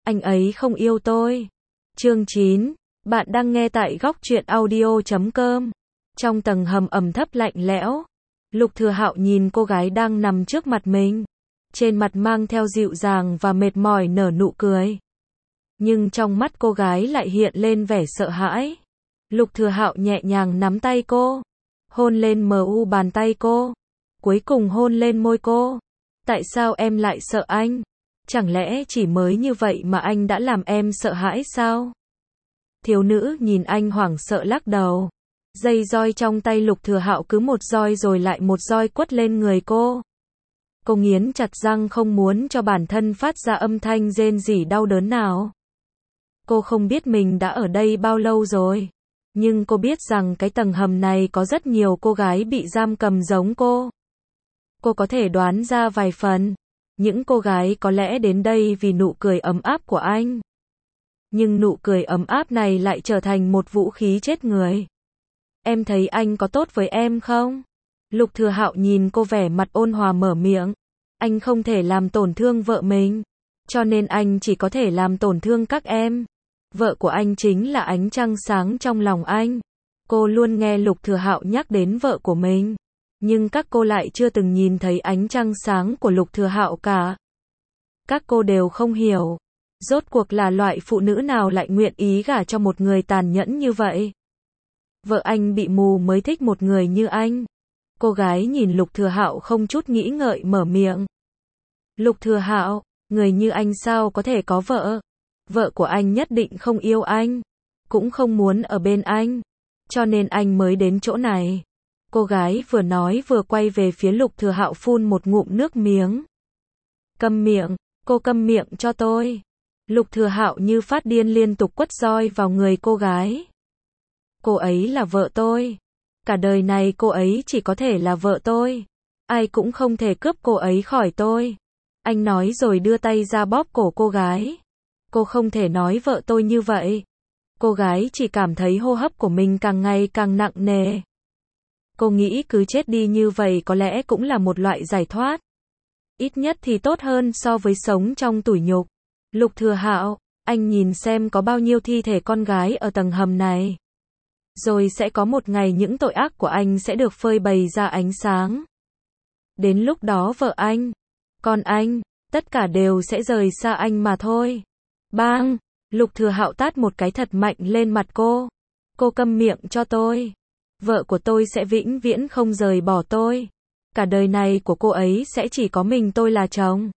Anh ấy không yêu tôi. Chương 9. Bạn đang nghe tại góc truyện audio.com. Trong tầng hầm ẩm thấp lạnh lẽo, Lục Thừa Hạo nhìn cô gái đang nằm trước mặt mình. Trên mặt mang theo dịu dàng và mệt mỏi nở nụ cười. Nhưng trong mắt cô gái lại hiện lên vẻ sợ hãi. Lục Thừa Hạo nhẹ nhàng nắm tay cô, hôn lên mu bàn tay cô, cuối cùng hôn lên môi cô. Tại sao em lại sợ anh? Chẳng lẽ chỉ mới như vậy mà anh đã làm em sợ hãi sao? Thiếu nữ nhìn anh hoảng sợ lắc đầu. Dây roi trong tay Lục Thừa Hạo cứ một roi rồi lại một roi quất lên người cô. Cô nghiến chặt răng không muốn cho bản thân phát ra âm thanh rên rỉ đau đớn nào. Cô không biết mình đã ở đây bao lâu rồi. Nhưng cô biết rằng cái tầng hầm này có rất nhiều cô gái bị giam cầm giống cô. Cô có thể đoán ra vài phần. Những cô gái có lẽ đến đây vì nụ cười ấm áp của anh. Nhưng nụ cười ấm áp này lại trở thành một vũ khí chết người. Em thấy anh có tốt với em không? Lục Thừa Hạo nhìn cô vẻ mặt ôn hòa mở miệng. Anh không thể làm tổn thương vợ mình. Cho nên anh chỉ có thể làm tổn thương các em. Vợ của anh chính là ánh trăng sáng trong lòng anh. Cô luôn nghe Lục Thừa Hạo nhắc đến vợ của mình. Nhưng các cô lại chưa từng nhìn thấy ánh trăng sáng của Lục Thừa Hạo cả. Các cô đều không hiểu. Rốt cuộc là loại phụ nữ nào lại nguyện ý gả cho một người tàn nhẫn như vậy? Vợ anh bị mù mới thích một người như anh. Cô gái nhìn Lục Thừa Hạo không chút nghĩ ngợi mở miệng. Lục Thừa Hạo, người như anh sao có thể có vợ? Vợ của anh nhất định không yêu anh, cũng không muốn ở bên anh, cho nên anh mới đến chỗ này. Cô gái vừa nói vừa quay về phía Lục Thừa Hạo phun một ngụm nước miếng. Câm miệng, cô câm miệng cho tôi. Lục Thừa Hạo như phát điên liên tục quất roi vào người cô gái. Cô ấy là vợ tôi. Cả đời này cô ấy chỉ có thể là vợ tôi. Ai cũng không thể cướp cô ấy khỏi tôi. Anh nói rồi đưa tay ra bóp cổ cô gái. Cô không thể nói vợ tôi như vậy. Cô gái chỉ cảm thấy hô hấp của mình càng ngày càng nặng nề. Cô nghĩ cứ chết đi như vậy có lẽ cũng là một loại giải thoát. Ít nhất thì tốt hơn so với sống trong tủi nhục. Lục Thừa Hạo, anh nhìn xem có bao nhiêu thi thể con gái ở tầng hầm này. Rồi sẽ có một ngày những tội ác của anh sẽ được phơi bày ra ánh sáng. Đến lúc đó vợ anh, con anh, tất cả đều sẽ rời xa anh mà thôi. Bang! Lục Thừa Hạo tát một cái thật mạnh lên mặt cô. Cô câm miệng cho tôi. Vợ của tôi sẽ vĩnh viễn không rời bỏ tôi. Cả đời này của cô ấy sẽ chỉ có mình tôi là chồng.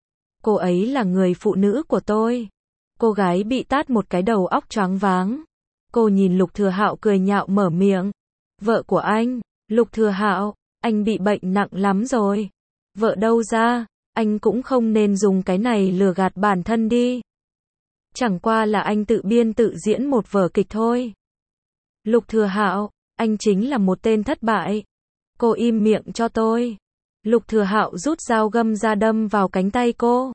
Cô ấy là người phụ nữ của tôi. Cô gái bị tát một cái đầu óc choáng váng. Cô nhìn Lục Thừa Hạo cười nhạo mở miệng. Vợ của anh, Lục Thừa Hạo, anh bị bệnh nặng lắm rồi. Vợ đâu ra, anh cũng không nên dùng cái này lừa gạt bản thân đi. Chẳng qua là anh tự biên tự diễn một vở kịch thôi. Lục Thừa Hạo, anh chính là một tên thất bại. Cô im miệng cho tôi. Lục Thừa Hạo rút dao găm ra đâm vào cánh tay cô.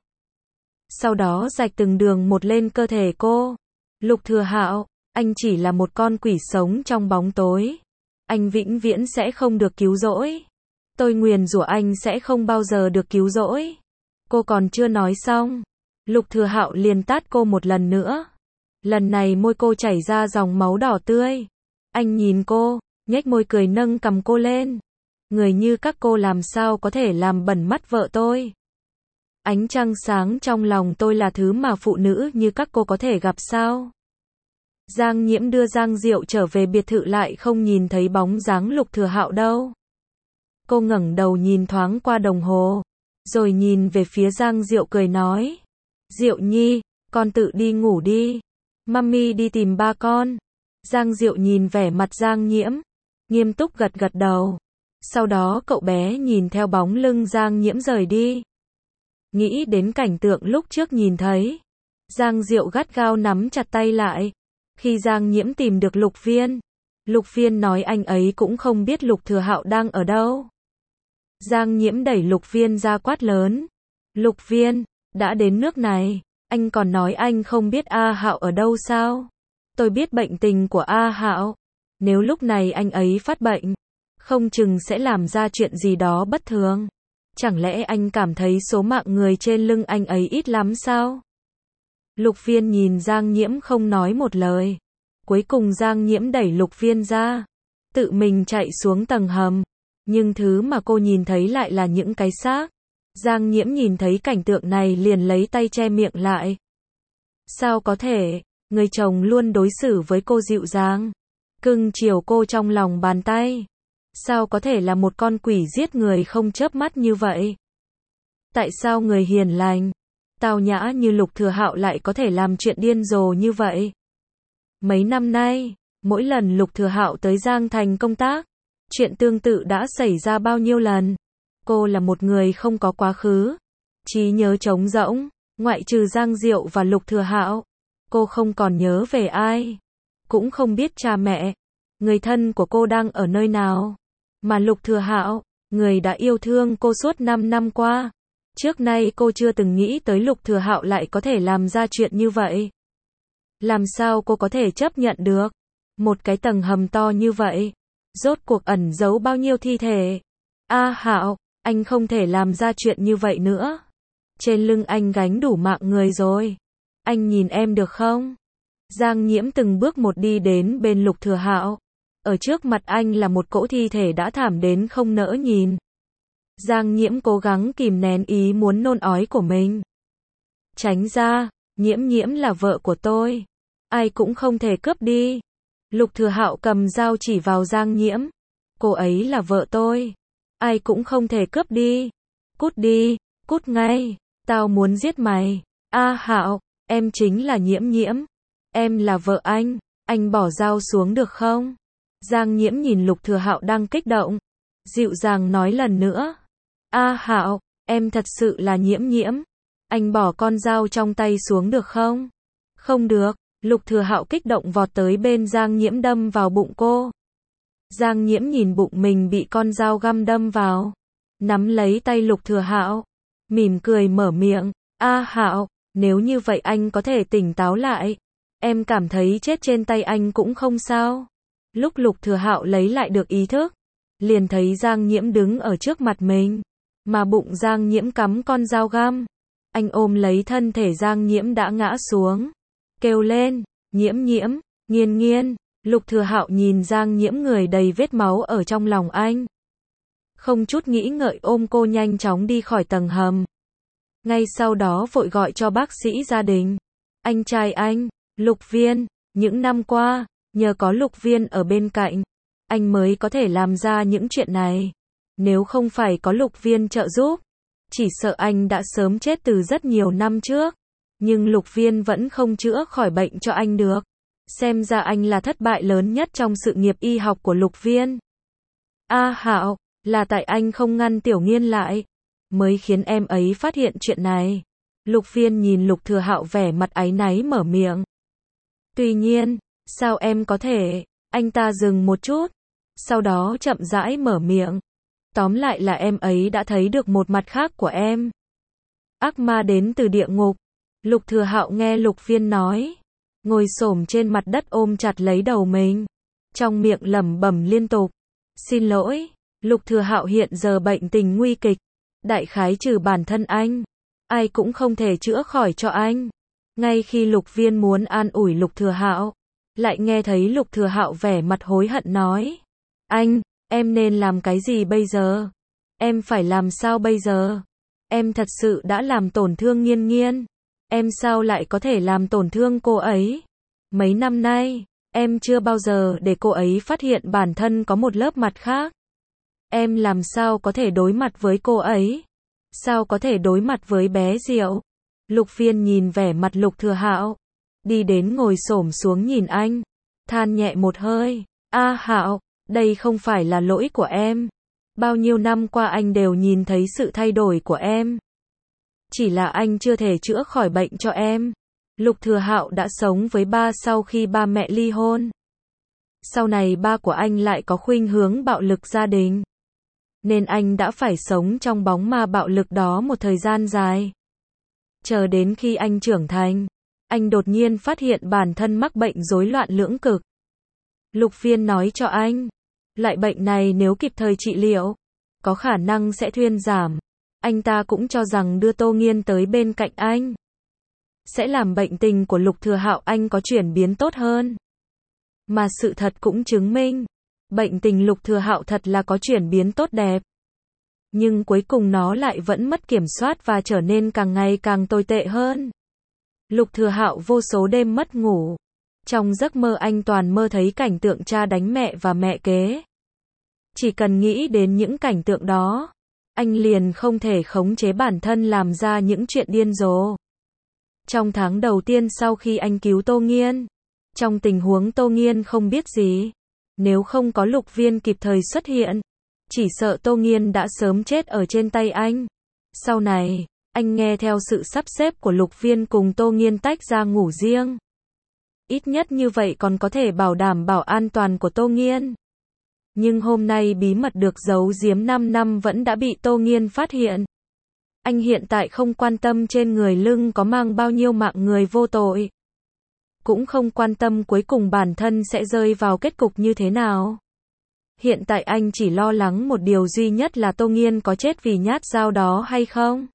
Sau đó rạch từng đường một lên cơ thể cô. Lục Thừa Hạo, anh chỉ là một con quỷ sống trong bóng tối. Anh vĩnh viễn sẽ không được cứu rỗi. Tôi nguyền rủa anh sẽ không bao giờ được cứu rỗi. Cô còn chưa nói xong. Lục Thừa Hạo liền tát cô một lần nữa. Lần này môi cô chảy ra dòng máu đỏ tươi. Anh nhìn cô, nhếch môi cười nâng cằm cô lên. Người như các cô làm sao có thể làm bẩn mắt vợ tôi? Ánh trăng sáng trong lòng tôi là thứ mà phụ nữ như các cô có thể gặp sao? Giang Nhiễm đưa Giang Diệu trở về biệt thự lại không nhìn thấy bóng dáng Lục Thừa Hạo đâu. Cô ngẩng đầu nhìn thoáng qua đồng hồ, rồi nhìn về phía Giang Diệu cười nói. Diệu Nhi, con tự đi ngủ đi. Mami đi tìm ba con. Giang Diệu nhìn vẻ mặt Giang Nhiễm, nghiêm túc gật gật đầu. Sau đó cậu bé nhìn theo bóng lưng Giang Nhiễm rời đi. Nghĩ đến cảnh tượng lúc trước nhìn thấy. Giang Diệu gắt gao nắm chặt tay lại. Khi Giang Nhiễm tìm được Lục Viên nói anh ấy cũng không biết Lục Thừa Hạo đang ở đâu. Giang Nhiễm đẩy Lục Viên ra quát lớn. Lục Viên, đã đến nước này, anh còn nói anh không biết A Hạo ở đâu sao? Tôi biết bệnh tình của A Hạo. Nếu lúc này anh ấy phát bệnh, không chừng sẽ làm ra chuyện gì đó bất thường. Chẳng lẽ anh cảm thấy số mạng người trên lưng anh ấy ít lắm sao? Lục Viên nhìn Giang Nhiễm không nói một lời. Cuối cùng Giang Nhiễm đẩy Lục Viên ra, tự mình chạy xuống tầng hầm. Nhưng thứ mà cô nhìn thấy lại là những cái xác. Giang Nhiễm nhìn thấy cảnh tượng này liền lấy tay che miệng lại. Sao có thể, người chồng luôn đối xử với cô dịu dàng, cưng chiều cô trong lòng bàn tay. Sao có thể là một con quỷ giết người không chớp mắt như vậy? Tại sao người hiền lành, tao nhã như Lục Thừa Hạo lại có thể làm chuyện điên rồ như vậy? Mấy năm nay, mỗi lần Lục Thừa Hạo tới Giang Thành công tác, chuyện tương tự đã xảy ra bao nhiêu lần. Cô là một người không có quá khứ, trí nhớ trống rỗng, ngoại trừ Giang Diệu và Lục Thừa Hạo, cô không còn nhớ về ai, cũng không biết cha mẹ, người thân của cô đang ở nơi nào. Mà Lục Thừa Hạo, người đã yêu thương cô suốt 5 năm qua, trước nay cô chưa từng nghĩ tới Lục Thừa Hạo lại có thể làm ra chuyện như vậy. Làm sao cô có thể chấp nhận được? Một cái tầng hầm to như vậy, rốt cuộc ẩn giấu bao nhiêu thi thể? Hạo, anh không thể làm ra chuyện như vậy nữa. Trên lưng anh gánh đủ mạng người rồi. Anh nhìn em được không? Giang Nhiễm từng bước một đi đến bên Lục Thừa Hạo. Ở trước mặt anh là một cỗ thi thể đã thảm đến không nỡ nhìn. Giang Nhiễm cố gắng kìm nén ý muốn nôn ói của mình. Tránh ra, Nhiễm Nhiễm là vợ của tôi. Ai cũng không thể cướp đi. Lục Thừa Hạo cầm dao chỉ vào Giang Nhiễm. Cô ấy là vợ tôi. Ai cũng không thể cướp đi. Cút đi, cút ngay. Tao muốn giết mày. Hạo, em chính là Nhiễm Nhiễm. Em là vợ anh bỏ dao xuống được không? Giang Nhiễm nhìn Lục Thừa Hạo đang kích động, dịu dàng nói lần nữa. Hạo, em thật sự là Nhiễm Nhiễm. Anh bỏ con dao trong tay xuống được không? Không được. Lục Thừa Hạo kích động vọt tới bên Giang Nhiễm đâm vào bụng cô. Giang Nhiễm nhìn bụng mình bị con dao găm đâm vào, nắm lấy tay Lục Thừa Hạo, mỉm cười mở miệng. Hạo, nếu như vậy anh có thể tỉnh táo lại. Em cảm thấy chết trên tay anh cũng không sao. Lúc Lục Thừa Hạo lấy lại được ý thức, liền thấy Giang Nhiễm đứng ở trước mặt mình, mà bụng Giang Nhiễm cắm con dao găm. Anh ôm lấy thân thể Giang Nhiễm đã ngã xuống, kêu lên, Nhiễm Nhiễm, Nghiên Nghiên. Lục Thừa Hạo nhìn Giang Nhiễm người đầy vết máu ở trong lòng anh, không chút nghĩ ngợi ôm cô nhanh chóng đi khỏi tầng hầm. Ngay sau đó vội gọi cho bác sĩ gia đình. Anh trai anh, Lục Viên, những năm qua, nhờ có Lục Viên ở bên cạnh, anh mới có thể làm ra những chuyện này. Nếu không phải có Lục Viên trợ giúp, chỉ sợ anh đã sớm chết từ rất nhiều năm trước. Nhưng Lục Viên vẫn không chữa khỏi bệnh cho anh được. Xem ra anh là thất bại lớn nhất trong sự nghiệp y học của Lục Viên. Hạo, là tại anh không ngăn Tiểu Nghiên lại, mới khiến em ấy phát hiện chuyện này. Lục Viên nhìn Lục Thừa Hạo vẻ mặt áy náy mở miệng. Tuy nhiên, sao em có thể? Anh ta dừng một chút, sau đó chậm rãi mở miệng. Tóm lại là em ấy đã thấy được một mặt khác của em. Ác ma đến từ địa ngục. Lục Thừa Hạo nghe Lục Viên nói, ngồi xổm trên mặt đất ôm chặt lấy đầu mình, trong miệng lẩm bẩm liên tục. Xin lỗi, Lục Thừa Hạo hiện giờ bệnh tình nguy kịch, đại khái trừ bản thân anh, ai cũng không thể chữa khỏi cho anh. Ngay khi Lục Viên muốn an ủi Lục Thừa Hạo, lại nghe thấy Lục Thừa Hạo vẻ mặt hối hận nói, anh, em nên làm cái gì bây giờ? Em phải làm sao bây giờ? Em thật sự đã làm tổn thương Nghiên Nghiên. Em sao lại có thể làm tổn thương cô ấy? Mấy năm nay, em chưa bao giờ để cô ấy phát hiện bản thân có một lớp mặt khác. Em làm sao có thể đối mặt với cô ấy? Sao có thể đối mặt với bé Diệu? Lục Viên nhìn vẻ mặt Lục Thừa Hạo, đi đến ngồi xổm xuống nhìn anh, than nhẹ một hơi. Hạo, đây không phải là lỗi của em. Bao nhiêu năm qua anh đều nhìn thấy sự thay đổi của em. Chỉ là anh chưa thể chữa khỏi bệnh cho em. Lục Thừa Hạo đã sống với ba sau khi ba mẹ ly hôn. Sau này ba của anh lại có khuynh hướng bạo lực gia đình, nên anh đã phải sống trong bóng ma bạo lực đó một thời gian dài. Chờ đến khi anh trưởng thành, anh đột nhiên phát hiện bản thân mắc bệnh rối loạn lưỡng cực. Lục Viên nói cho anh, loại bệnh này nếu kịp thời trị liệu, có khả năng sẽ thuyên giảm. Anh ta cũng cho rằng đưa Tô Nghiên tới bên cạnh anh sẽ làm bệnh tình của Lục Thừa Hạo Anh có chuyển biến tốt hơn. Mà sự thật cũng chứng minh, bệnh tình Lục Thừa Hạo thật là có chuyển biến tốt đẹp. Nhưng cuối cùng nó lại vẫn mất kiểm soát và trở nên càng ngày càng tồi tệ hơn. Lục Thừa Hạo vô số đêm mất ngủ. Trong giấc mơ anh toàn mơ thấy cảnh tượng cha đánh mẹ và mẹ kế. Chỉ cần nghĩ đến những cảnh tượng đó, anh liền không thể khống chế bản thân làm ra những chuyện điên rồ. Trong tháng đầu tiên sau khi anh cứu Tô Nghiên, trong tình huống Tô Nghiên không biết gì, nếu không có Lục Viên kịp thời xuất hiện, chỉ sợ Tô Nghiên đã sớm chết ở trên tay anh. Sau này, anh nghe theo sự sắp xếp của Lục Viên cùng Tô Nghiên tách ra ngủ riêng. Ít nhất như vậy còn có thể bảo đảm an toàn của Tô Nghiên. Nhưng hôm nay bí mật được giấu giếm 5 năm vẫn đã bị Tô Nghiên phát hiện. Anh hiện tại không quan tâm trên người lưng có mang bao nhiêu mạng người vô tội. Cũng không quan tâm cuối cùng bản thân sẽ rơi vào kết cục như thế nào. Hiện tại anh chỉ lo lắng một điều duy nhất là Tô Nghiên có chết vì nhát dao đó hay không.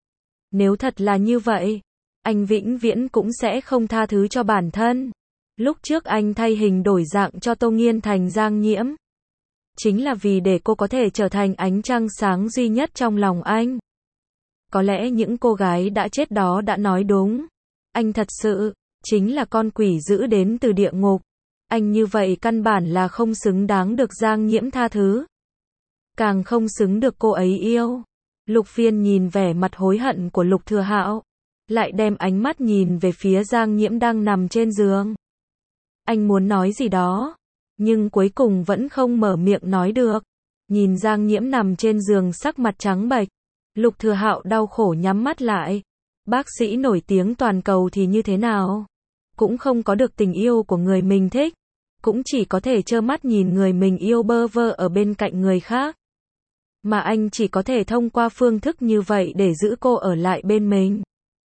Nếu thật là như vậy, anh vĩnh viễn cũng sẽ không tha thứ cho bản thân. Lúc trước anh thay hình đổi dạng cho Tô Nghiên thành Giang Nhiễm, chính là vì để cô có thể trở thành ánh trăng sáng duy nhất trong lòng anh. Có lẽ những cô gái đã chết đó đã nói đúng. Anh thật sự chính là con quỷ dữ đến từ địa ngục. Anh như vậy căn bản là không xứng đáng được Giang Nhiễm tha thứ. Càng không xứng được cô ấy yêu. Lục Viên nhìn vẻ mặt hối hận của Lục Thừa Hạo, lại đem ánh mắt nhìn về phía Giang Nhiễm đang nằm trên giường. Anh muốn nói gì đó, nhưng cuối cùng vẫn không mở miệng nói được. Nhìn Giang Nhiễm nằm trên giường sắc mặt trắng bệch, Lục Thừa Hạo đau khổ nhắm mắt lại. Bác sĩ nổi tiếng toàn cầu thì như thế nào? Cũng không có được tình yêu của người mình thích, cũng chỉ có thể trơ mắt nhìn người mình yêu bơ vơ ở bên cạnh người khác. Mà anh chỉ có thể thông qua phương thức như vậy để giữ cô ở lại bên mình.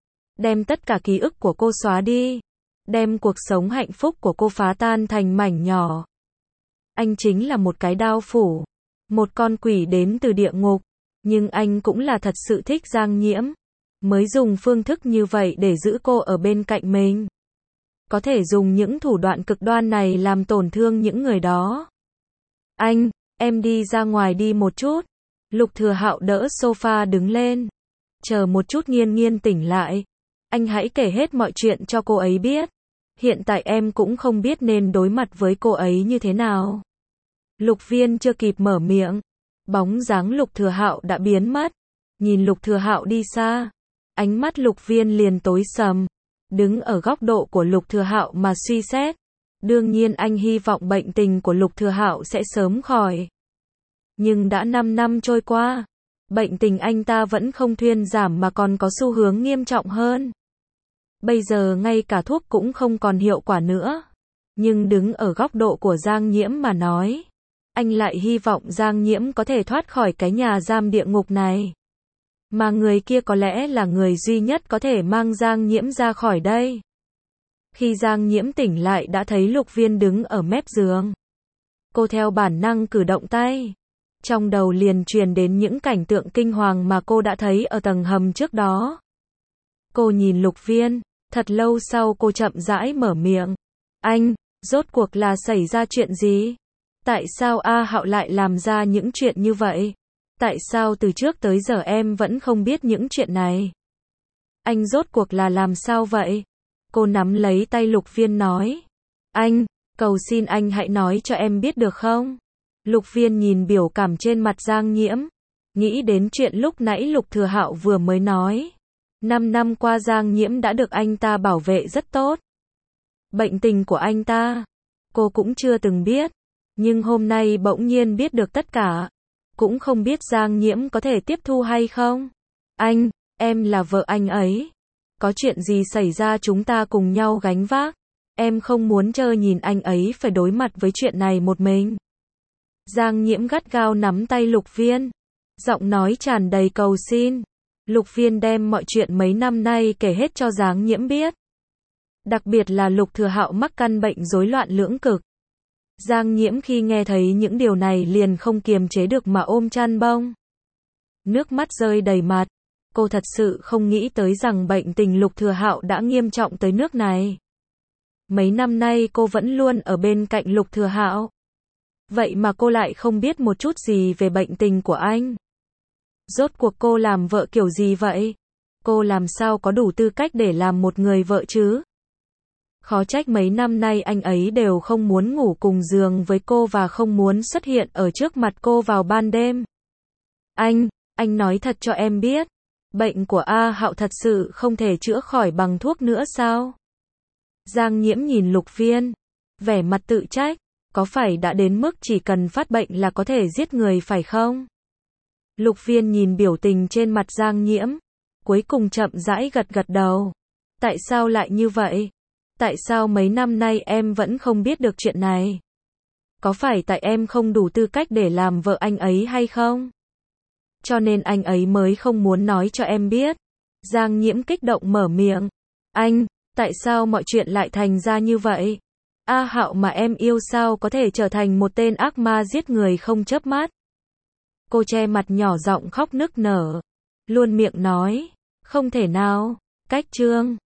Đem tất cả ký ức của cô xóa đi. Đem cuộc sống hạnh phúc của cô phá tan thành mảnh nhỏ. Anh chính là một cái đao phủ. Một con quỷ đến từ địa ngục. Nhưng anh cũng là thật sự thích Giang Nhiễm. Mới dùng phương thức như vậy để giữ cô ở bên cạnh mình. Có thể dùng những thủ đoạn cực đoan này làm tổn thương những người đó. Anh, em đi ra ngoài đi một chút. Lục Thừa Hạo đỡ sofa đứng lên. Chờ một chút Nghiên Nghiên tỉnh lại. Anh hãy kể hết mọi chuyện cho cô ấy biết. Hiện tại em cũng không biết nên đối mặt với cô ấy như thế nào. Lục Viên chưa kịp mở miệng. Bóng dáng Lục Thừa Hạo đã biến mất. Nhìn Lục Thừa Hạo đi xa. Ánh mắt Lục Viên liền tối sầm. Đứng ở góc độ của Lục Thừa Hạo mà suy xét. Đương nhiên anh hy vọng bệnh tình của Lục Thừa Hạo sẽ sớm khỏi. Nhưng đã 5 năm trôi qua. Bệnh tình anh ta vẫn không thuyên giảm mà còn có xu hướng nghiêm trọng hơn. Bây giờ ngay cả thuốc cũng không còn hiệu quả nữa. Nhưng đứng ở góc độ của Giang Nhiễm mà nói, anh lại hy vọng Giang Nhiễm có thể thoát khỏi cái nhà giam địa ngục này. Mà người kia có lẽ là người duy nhất có thể mang Giang Nhiễm ra khỏi đây. Khi Giang Nhiễm tỉnh lại đã thấy Lục Viên đứng ở mép giường. Cô theo bản năng cử động tay. Trong đầu liền truyền đến những cảnh tượng kinh hoàng mà cô đã thấy ở tầng hầm trước đó. Cô nhìn Lục Viên, thật lâu sau cô chậm rãi mở miệng. Anh, rốt cuộc là xảy ra chuyện gì? Tại sao A Hạo lại làm ra những chuyện như vậy? Tại sao từ trước tới giờ em vẫn không biết những chuyện này? Anh rốt cuộc là làm sao vậy? Cô nắm lấy tay Lục Viên nói. Anh, cầu xin anh hãy nói cho em biết được không? Lục Viên nhìn biểu cảm trên mặt Giang Nhiễm. Nghĩ đến chuyện lúc nãy Lục Thừa Hạo vừa mới nói. 5 năm qua Giang Nhiễm đã được anh ta bảo vệ rất tốt. Bệnh tình của anh ta, cô cũng chưa từng biết. Nhưng hôm nay bỗng nhiên biết được tất cả. Cũng không biết Giang Nhiễm có thể tiếp thu hay không. Anh, em là vợ anh ấy. Có chuyện gì xảy ra chúng ta cùng nhau gánh vác. Em không muốn trơ nhìn anh ấy phải đối mặt với chuyện này một mình. Giang Nhiễm gắt gao nắm tay Lục Viên. Giọng nói tràn đầy cầu xin. Lục Viên đem mọi chuyện mấy năm nay kể hết cho Giang Nhiễm biết. Đặc biệt là Lục Thừa Hạo mắc căn bệnh rối loạn lưỡng cực. Giang Nhiễm khi nghe thấy những điều này liền không kiềm chế được mà ôm chăn bông. Nước mắt rơi đầy mặt. Cô thật sự không nghĩ tới rằng bệnh tình Lục Thừa Hạo đã nghiêm trọng tới nước này. Mấy năm nay cô vẫn luôn ở bên cạnh Lục Thừa Hạo. Vậy mà cô lại không biết một chút gì về bệnh tình của anh. Rốt cuộc cô làm vợ kiểu gì vậy? Cô làm sao có đủ tư cách để làm một người vợ chứ? Khó trách mấy năm nay anh ấy đều không muốn ngủ cùng giường với cô và không muốn xuất hiện ở trước mặt cô vào ban đêm. Anh nói thật cho em biết, bệnh của A Hạo thật sự không thể chữa khỏi bằng thuốc nữa sao? Giang Nhiễm nhìn Lục Viên, vẻ mặt tự trách, có phải đã đến mức chỉ cần phát bệnh là có thể giết người phải không? Lục Viên nhìn biểu tình trên mặt Giang Nhiễm, cuối cùng chậm rãi gật gật đầu. Tại sao lại như vậy? Tại sao mấy năm nay em vẫn không biết được chuyện này? Có phải tại em không đủ tư cách để làm vợ anh ấy hay không? Cho nên anh ấy mới không muốn nói cho em biết. Giang Nhiễm kích động mở miệng. Tại sao mọi chuyện lại thành ra như vậy? A Hạo mà em yêu sao có thể trở thành một tên ác ma giết người không chớp mắt? Cô che mặt nhỏ giọng khóc nức nở. Luôn miệng nói, không thể nào, cách chương